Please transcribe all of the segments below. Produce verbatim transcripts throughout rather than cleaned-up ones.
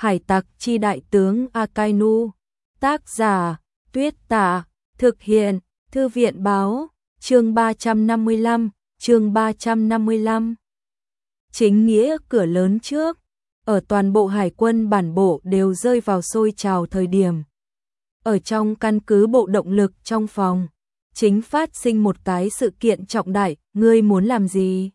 Hải tặc chi đại tướng Akainu. Tác giả, Tuyết Tả. Thực hiện, Thư viện báo. Chương ba trăm năm mươi lăm, chương ba trăm năm mươi lăm. Chính nghĩa cửa lớn trước. Ở toàn bộ hải quân bản bộ đều rơi vào sôi trào thời điểm. Ở trong căn cứ bộ động lực trong phòng, chính phát sinh một cái sự kiện trọng đại. Ngươi muốn làm gì?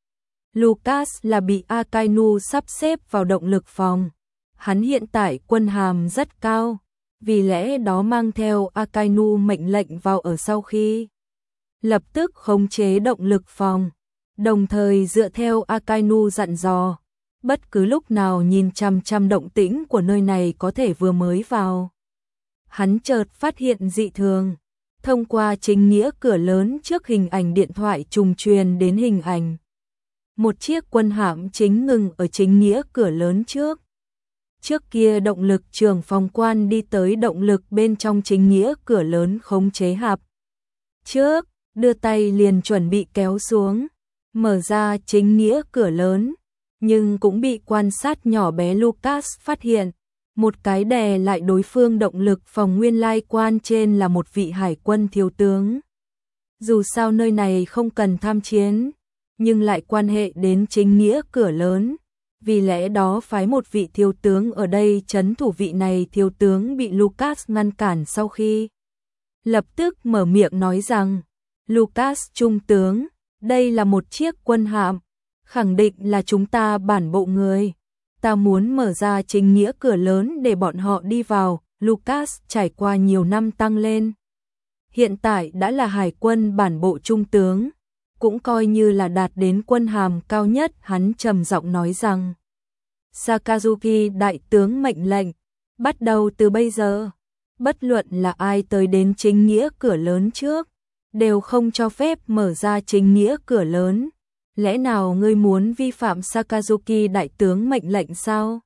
Lucas là bị Akainu sắp xếp vào động lực phòng. Hắn hiện tại quân hàm rất cao, vì lẽ đó mang theo Akainu mệnh lệnh vào ở sau khi lập tức khống chế động lực phòng, đồng thời dựa theo Akainu dặn dò, bất cứ lúc nào nhìn chằm chằm động tĩnh của nơi này có thể vừa mới vào. Hắn chợt phát hiện dị thường, thông qua chính nghĩa cửa lớn trước hình ảnh điện thoại trùng truyền đến hình ảnh. Một chiếc quân hạm chính ngừng ở chính nghĩa cửa lớn trước. Trước kia động lực trưởng phòng quan đi tới động lực bên trong chính nghĩa cửa lớn khống chế hạm trước, đưa tay liền chuẩn bị kéo xuống, mở ra chính nghĩa cửa lớn, nhưng cũng bị quan sát nhỏ bé Lucas phát hiện, một cái đè lại đối phương động lực phòng nguyên lai quan trên là một vị hải quân thiếu tướng. Dù sao nơi này không cần tham chiến, nhưng lại quan hệ đến chính nghĩa cửa lớn, vì lẽ đó phái một vị thiếu tướng ở đây trấn thủ. Vị này thiếu tướng bị Lucas ngăn cản sau khi lập tức mở miệng nói rằng: Lucas trung tướng, đây là một chiếc quân hạm, khẳng định là chúng ta bản bộ người. Ta muốn mở ra chính nghĩa cửa lớn để bọn họ đi vào. Lucas trải qua nhiều năm tăng lên, hiện tại đã là hải quân bản bộ trung tướng, cũng coi như là đạt đến quân hàm cao nhất. Hắn trầm giọng nói rằng: Sakazuki đại tướng mệnh lệnh, bắt đầu từ bây giờ, bất luận là ai tới đến chính nghĩa cửa lớn trước, đều không cho phép mở ra chính nghĩa cửa lớn. Lẽ nào ngươi muốn vi phạm Sakazuki đại tướng mệnh lệnh sao?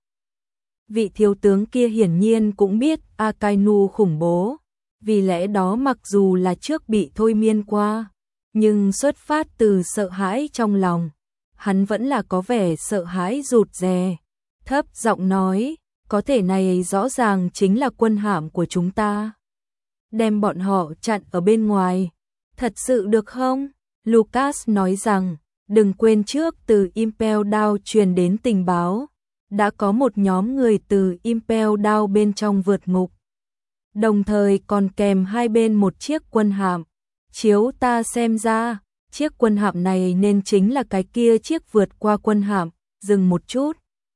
Vị thiếu tướng kia hiển nhiên cũng biết Akainu khủng bố, vì lẽ đó mặc dù là trước bị thôi miên qua, nhưng xuất phát từ sợ hãi trong lòng, hắn vẫn là có vẻ sợ hãi rụt rè, thấp giọng nói: có thể này rõ ràng chính là quân hạm của chúng ta, đem bọn họ chặn ở bên ngoài, thật sự được không? Lucas nói rằng: đừng quên trước từ Impel Down truyền đến tình báo, đã có một nhóm người từ Impel Down bên trong vượt ngục, đồng thời còn kèm hai bên một chiếc quân hạm. Chiếu ta xem ra, chiếc quân hạm này nên chính là cái kia chiếc vượt qua quân hạm. Dừng một chút,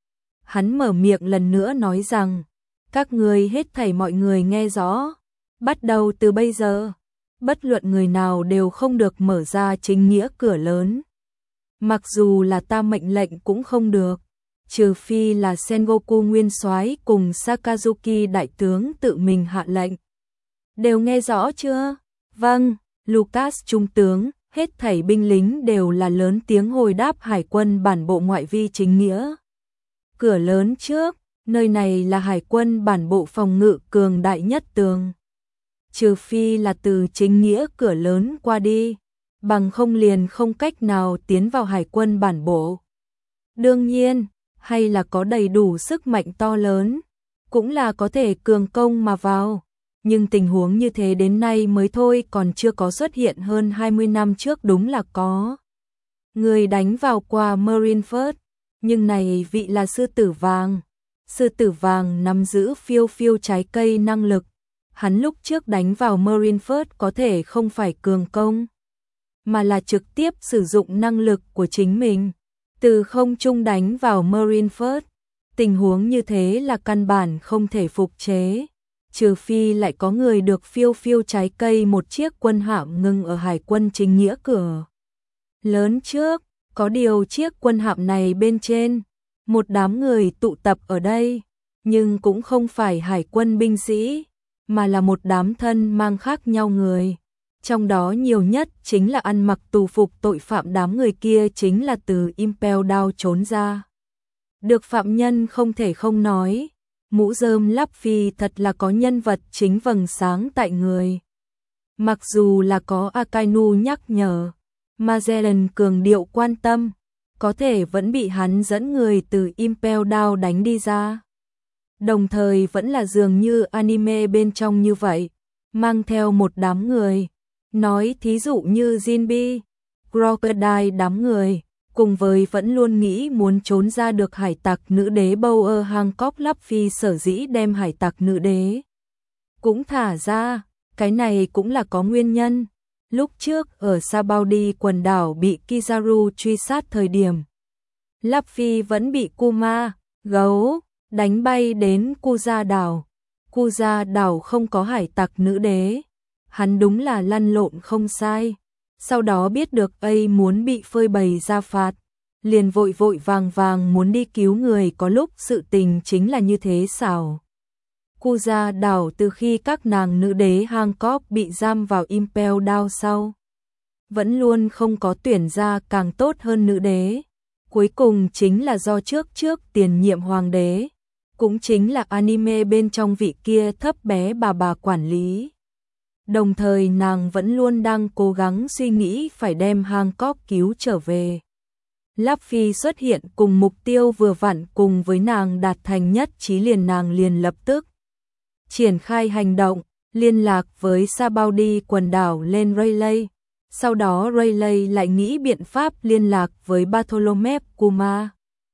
hắn mở miệng lần nữa nói rằng: các người hết thảy mọi người nghe rõ, bắt đầu từ bây giờ, bất luận người nào đều không được mở ra chính nghĩa cửa lớn. Mặc dù là ta mệnh lệnh cũng không được, trừ phi là Sengoku nguyên soái cùng Sakazuki đại tướng tự mình hạ lệnh. Đều nghe rõ chưa? Vâng, Lucas trung tướng. Hết thảy binh lính đều là lớn tiếng hồi đáp. Hải quân bản bộ ngoại vi chính nghĩa cửa lớn trước, nơi này là hải quân bản bộ phòng ngự cường đại nhất tường. Trừ phi là từ chính nghĩa cửa lớn qua đi, bằng không liền không cách nào tiến vào hải quân bản bộ. Đương nhiên, hay là có đầy đủ sức mạnh to lớn, cũng là có thể cường công mà vào. Nhưng tình huống như thế đến nay mới thôi, còn chưa có xuất hiện. Hơn hai mươi năm trước đúng là có người đánh vào qua Marineford, nhưng này vị là sư tử vàng. Sư tử vàng nắm giữ phiêu phiêu trái cây năng lực. Hắn lúc trước đánh vào Marineford có thể không phải cường công, mà là trực tiếp sử dụng năng lực của chính mình, từ không trung đánh vào Marineford. Tình huống như thế là căn bản không thể phục chế, trừ phi lại có người được phiêu phiêu trái cây. Một chiếc quân hạm ngừng ở hải quân chính nghĩa cửa lớn trước, có điều chiếc quân hạm này bên trên, một đám người tụ tập ở đây, nhưng cũng không phải hải quân binh sĩ, mà là một đám thân mang khác nhau người. Trong đó nhiều nhất chính là ăn mặc tù phục tội phạm. Đám người kia chính là từ Impel Down trốn ra được phạm nhân. Không thể không nói, mũ rơm lắp phi thật là có nhân vật chính vầng sáng tại người. Mặc dù là có Akainu nhắc nhở, Magellan cường điệu quan tâm, có thể vẫn bị hắn dẫn người từ Impel Down đánh đi ra. Đồng thời vẫn là dường như anime bên trong như vậy, mang theo một đám người. Nói thí dụ như Jinbe, Crocodile đám người, cùng với vẫn luôn nghĩ muốn trốn ra được hải tặc nữ đế Bower Hancock. Luffy sở dĩ đem hải tặc nữ đế cũng thả ra, cái này cũng là có nguyên nhân. Lúc trước ở Sabaody quần đảo bị Kizaru truy sát thời điểm, Luffy vẫn bị Kuma, gấu, đánh bay đến Kuza đảo. Kuza đảo không có hải tặc nữ đế, hắn đúng là lăn lộn không sai. Sau đó biết được A muốn bị phơi bày ra phạt, liền vội vội vàng vàng muốn đi cứu người, có lúc sự tình chính là như thế xảo. Kuza đảo từ khi các nàng nữ đế Hancock bị giam vào Impel Down sau, vẫn luôn không có tuyển ra càng tốt hơn nữ đế. Cuối cùng chính là do trước trước tiền nhiệm hoàng đế, cũng chính là anime bên trong vị kia thấp bé bà bà quản lý. Đồng thời nàng vẫn luôn đang cố gắng suy nghĩ phải đem Hancock cứu trở về. Luffy xuất hiện cùng mục tiêu vừa vặn cùng với nàng đạt thành nhất trí, liền nàng liền lập tức triển khai hành động, liên lạc với Sabaody quần đảo lên Rayleigh. Sau đó Rayleigh lại nghĩ biện pháp liên lạc với Bartholomew Kuma.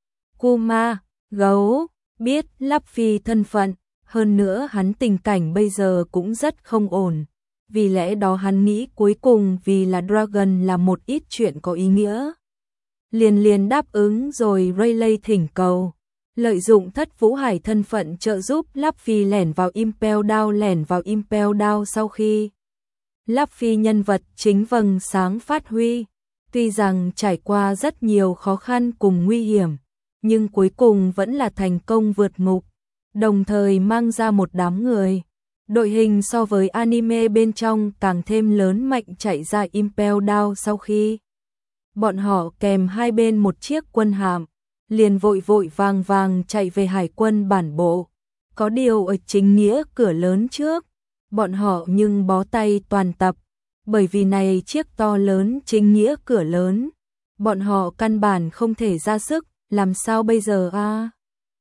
Kuma, gấu, biết Luffy thân phận, hơn nữa hắn tình cảnh bây giờ cũng rất không ổn. Vì lẽ đó hắn nghĩ cuối cùng vì là Dragon là một ít chuyện có ý nghĩa. Liền liền đáp ứng rồi. Rayleigh thỉnh cầu lợi dụng Thất Vũ Hải thân phận trợ giúp Luffy lẻn vào Impel Down. Lẻn vào Impel Down sau khi Luffy nhân vật chính vầng sáng phát huy, tuy rằng trải qua rất nhiều khó khăn cùng nguy hiểm, nhưng cuối cùng vẫn là thành công vượt ngục, đồng thời mang ra một đám người. Đội hình so với anime bên trong càng thêm lớn mạnh chạy ra Impel Down. Sau khi bọn họ kèm hai bên một chiếc quân hạm, liền vội vội vàng vàng chạy về hải quân bản bộ. Có điều ở chính nghĩa cửa lớn trước, bọn họ nhưng bó tay toàn tập, bởi vì này chiếc to lớn chính nghĩa cửa lớn, bọn họ căn bản không thể ra sức, làm sao bây giờ a? À?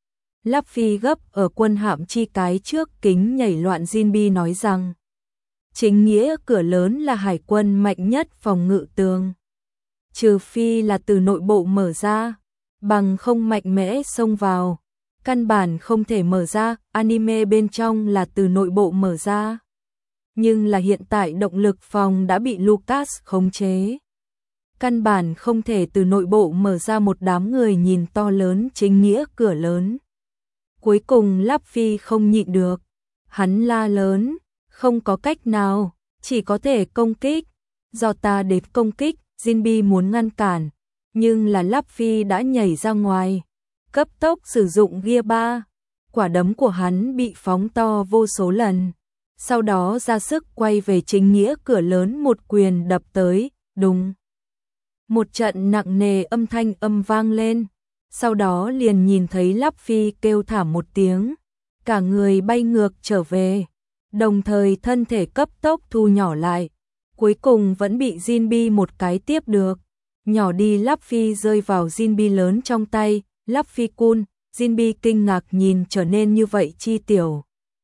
Luffy gấp ở quân hạm chi cái trước kính nhảy loạn. Jinbe nói rằng, chính nghĩa cửa lớn là hải quân mạnh nhất phòng ngự tường, trừ phi là từ nội bộ mở ra, bằng không mạnh mẽ xông vào, căn bản không thể mở ra. Anime bên trong là từ nội bộ mở ra, nhưng là hiện tại động lực phòng đã bị Lucas khống chế, căn bản không thể từ nội bộ mở ra. Một đám người nhìn to lớn chính nghĩa cửa lớn. Cuối cùng Luffy không nhịn được, hắn la lớn, không có cách nào, chỉ có thể công kích. Do ta để công kích. Jinbe muốn ngăn cản, nhưng là Luffy đã nhảy ra ngoài, cấp tốc sử dụng Gear ba. Quả đấm của hắn bị phóng to vô số lần, sau đó ra sức quay về chính nghĩa cửa lớn, một quyền đập tới, đùng. Một trận nặng nề âm thanh âm vang lên, sau đó liền nhìn thấy Luffy kêu thảm một tiếng, cả người bay ngược trở về, đồng thời thân thể cấp tốc thu nhỏ lại, cuối cùng vẫn bị Jinbe một cái tiếp được, nhỏ đi. Luffy rơi vào Jinbe lớn trong tay. Luffy-kun, Jinbe kinh ngạc nhìn trở nên như vậy chi tiểu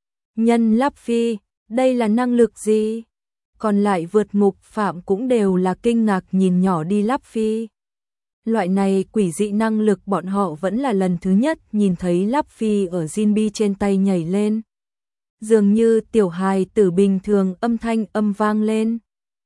nhân Luffy, đây là năng lực gì? Còn lại vượt ngục phạm cũng đều là kinh ngạc nhìn nhỏ đi Luffy. Loại này quỷ dị năng lực bọn họ vẫn là lần thứ nhất nhìn thấy. Luffy ở Jinbe trên tay nhảy lên, dường như tiểu hài tử bình thường. Âm thanh âm vang lên,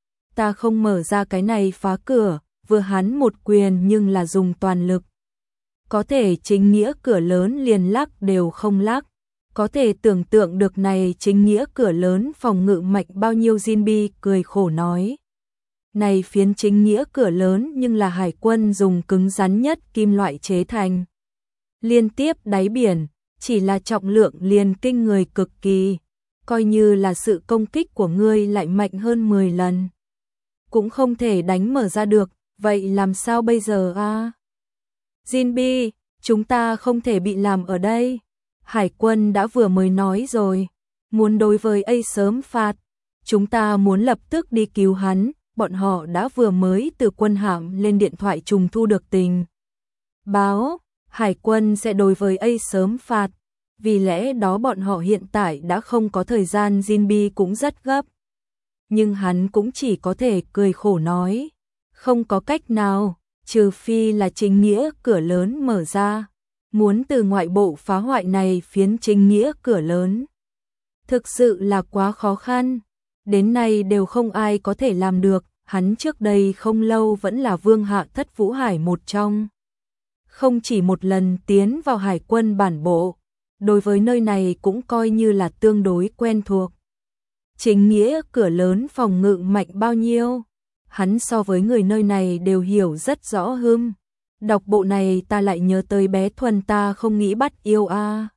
ta không mở ra cái này phá cửa. Vừa hắn một quyền nhưng là dùng toàn lực, có thể chính nghĩa cửa lớn liền lắc đều không lắc. Có thể tưởng tượng được này chính nghĩa cửa lớn phòng ngự mạnh bao nhiêu. Jinbe cười khổ nói, này phiến chính nghĩa cửa lớn nhưng là hải quân dùng cứng rắn nhất kim loại chế thành, liên tiếp đáy biển, chỉ là trọng lượng liền kinh người cực kỳ, coi như là sự công kích của ngươi lại mạnh hơn mười lần, cũng không thể đánh mở ra được. Vậy làm sao bây giờ a? À? Jinbe, chúng ta không thể bị làm ở đây. Hải quân đã vừa mới nói rồi, muốn đối với A sớm phạt, chúng ta muốn lập tức đi cứu hắn. Bọn họ đã vừa mới từ quân hạm lên điện thoại trùng thu được tình báo, hải quân sẽ đối với A sớm phạt. vì lẽ đó bọn họ hiện tại đã không có thời gian, Jinbi cũng rất gấp. Nhưng hắn cũng chỉ có thể cười khổ nói, không có cách nào, trừ phi là chính nghĩa cửa lớn mở ra, muốn từ ngoại bộ phá hoại này phiến chính nghĩa cửa lớn. Thực sự là quá khó khăn, đến nay đều không ai có thể làm được, hắn trước đây không lâu vẫn là vương hạ thất vũ hải một trong. Không chỉ một lần tiến vào hải quân bản bộ, đối với nơi này cũng coi như là tương đối quen thuộc. Chính nghĩa cửa lớn phòng ngự mạnh bao nhiêu, hắn so với người nơi này đều hiểu rất rõ hưm. Đọc bộ này ta lại nhớ tới bé Thuần ta không nghĩ bắt yêu a.